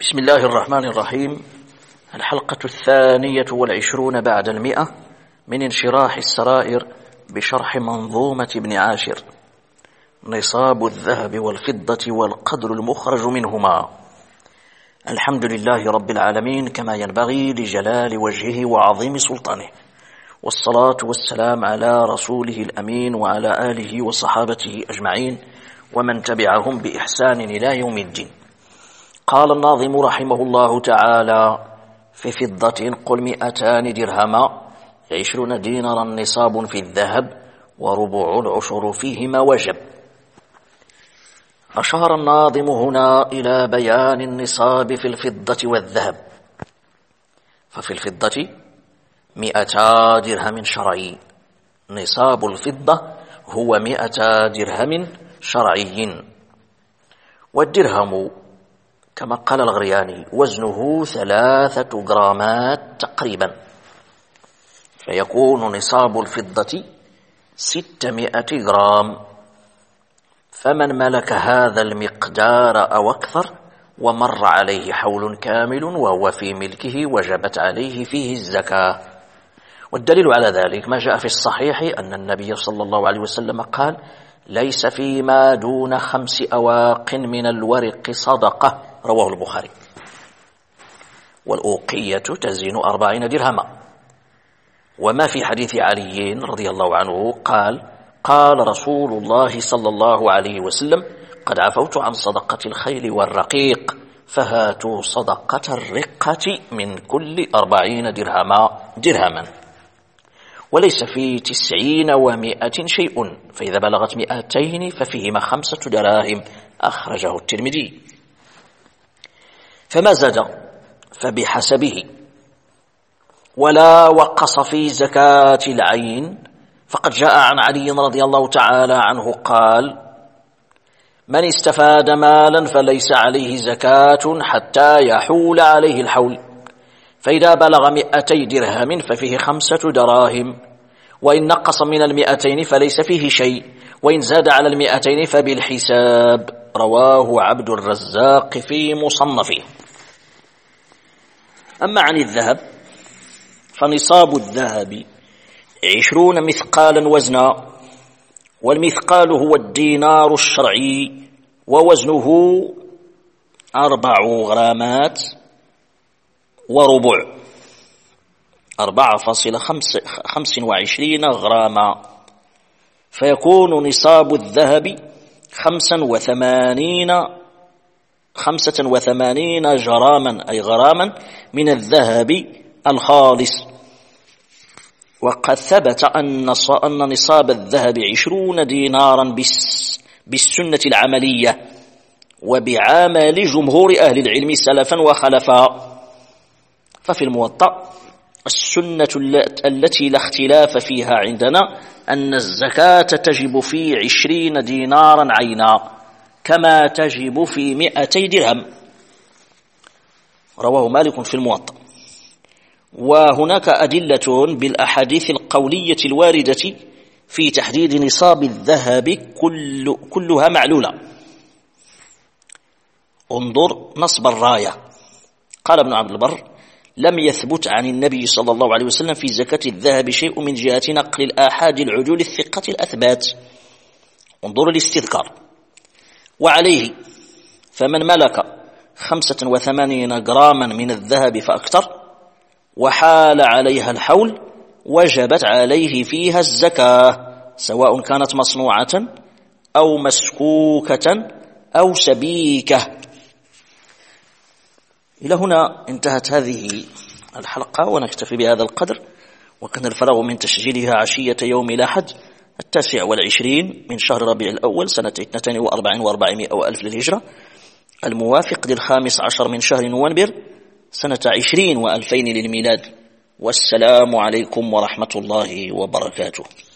بسم الله الرحمن الرحيم. الحلقة 22 بعد 100 من انشراح السرائر بشرح منظومة ابن عاشر. نصاب الذهب والفضة والقدر المخرج منهما. الحمد لله رب العالمين كما ينبغي لجلال وجهه وعظيم سلطانه، والصلاة والسلام على رسوله الأمين وعلى آله وصحابته أجمعين ومن تبعهم بإحسان إلى يوم الدين. قال الناظم رحمه الله تعالى: في فضة قل 200 درهما 20 دينارا نصاب في الذهب وربع العشر فيهما وجب. أشار الناظم هنا إلى بيان النصاب في الفضة والذهب. ففي الفضة 200 درهم شرعي، نصاب الفضة هو 200 درهم شرعي. والدرهم كما قال الغرياني وزنه 3 جرامات تقريبا، فيكون نصاب الفضة 600 جرام. فمن ملك هذا المقدار أو أكثر ومر عليه حول كامل وهو في ملكه وجبت عليه فيه الزكاة. والدليل على ذلك ما جاء في الصحيح أن النبي صلى الله عليه وسلم قال: ليس فيما دون 5 أواق من الورق صدقة، رواه البخاري. والأوقية تزن 40 درهما. وما في حديث علي رضي الله عنه قال رسول الله صلى الله عليه وسلم: قد عفوت عن صدقة الخيل والرقيق فهاتوا صدقة الرقة من كل 40 درهما. وليس في 90 و100 شيء، فإذا بلغت 200 ففيهما 5 دراهم، أخرجه الترمذي. فما زاد فبحسبه. ولا وقص في زكاة العين، فقد جاء عن علي رضي الله تعالى عنه قال: من استفاد مالا فليس عليه زكاة حتى يحول عليه الحول، فإذا بلغ 200 درهم ففيه 5 دراهم، وإن نقص من 200 فليس فيه شيء، وإن زاد على 200 فبالحساب. رواه عبد الرزاق في مصنفه. أما عن الذهب فنصاب الذهب 20 مثقالا وزنا، والمثقال هو الدينار الشرعي، ووزنه 4 غرامات وربع، 4.25 غراما، فيكون نصاب الذهب 85 جراما، أي غراما من الذهب الخالص. وقد ثبت أن نصاب الذهب 20 دينارا بالسنة العملية وبعمل جمهور أهل العلم سلفا وخلفا. ففي الموطأ السنة التي لا اختلاف فيها عندنا أن الزكاة تجب في 20 دينارا عينا كما تجب في 200 درهم، رواه مالك في الموطأ. وهناك أدلة بالأحاديث القولية الواردة في تحديد نصاب الذهب كلها معلولة. انظر نصب الراية. قال ابن عبد البر: لم يثبت عن النبي صلى الله عليه وسلم في زكاة الذهب شيء من جهة نقل الآحاد العدول الثقة الأثبات. انظر الاستذكار. وعليه فمن ملك 85 جراما من الذهب فأكثر وحال عليها الحول وجبت عليه فيها الزكاة، سواء كانت مصنوعة أو مسكوكة أو سبيكة. إلى هنا انتهت هذه الحلقة، ونكتفي بهذا القدر، وكان الفراغ من تسجيلها عشية يوم الأحد 29 من شهر ربيع الأول سنة 42 و400 وألف للهجرة، الموافق ل15 من شهر نوفمبر سنة 20 و2000 للميلاد. والسلام عليكم ورحمة الله وبركاته.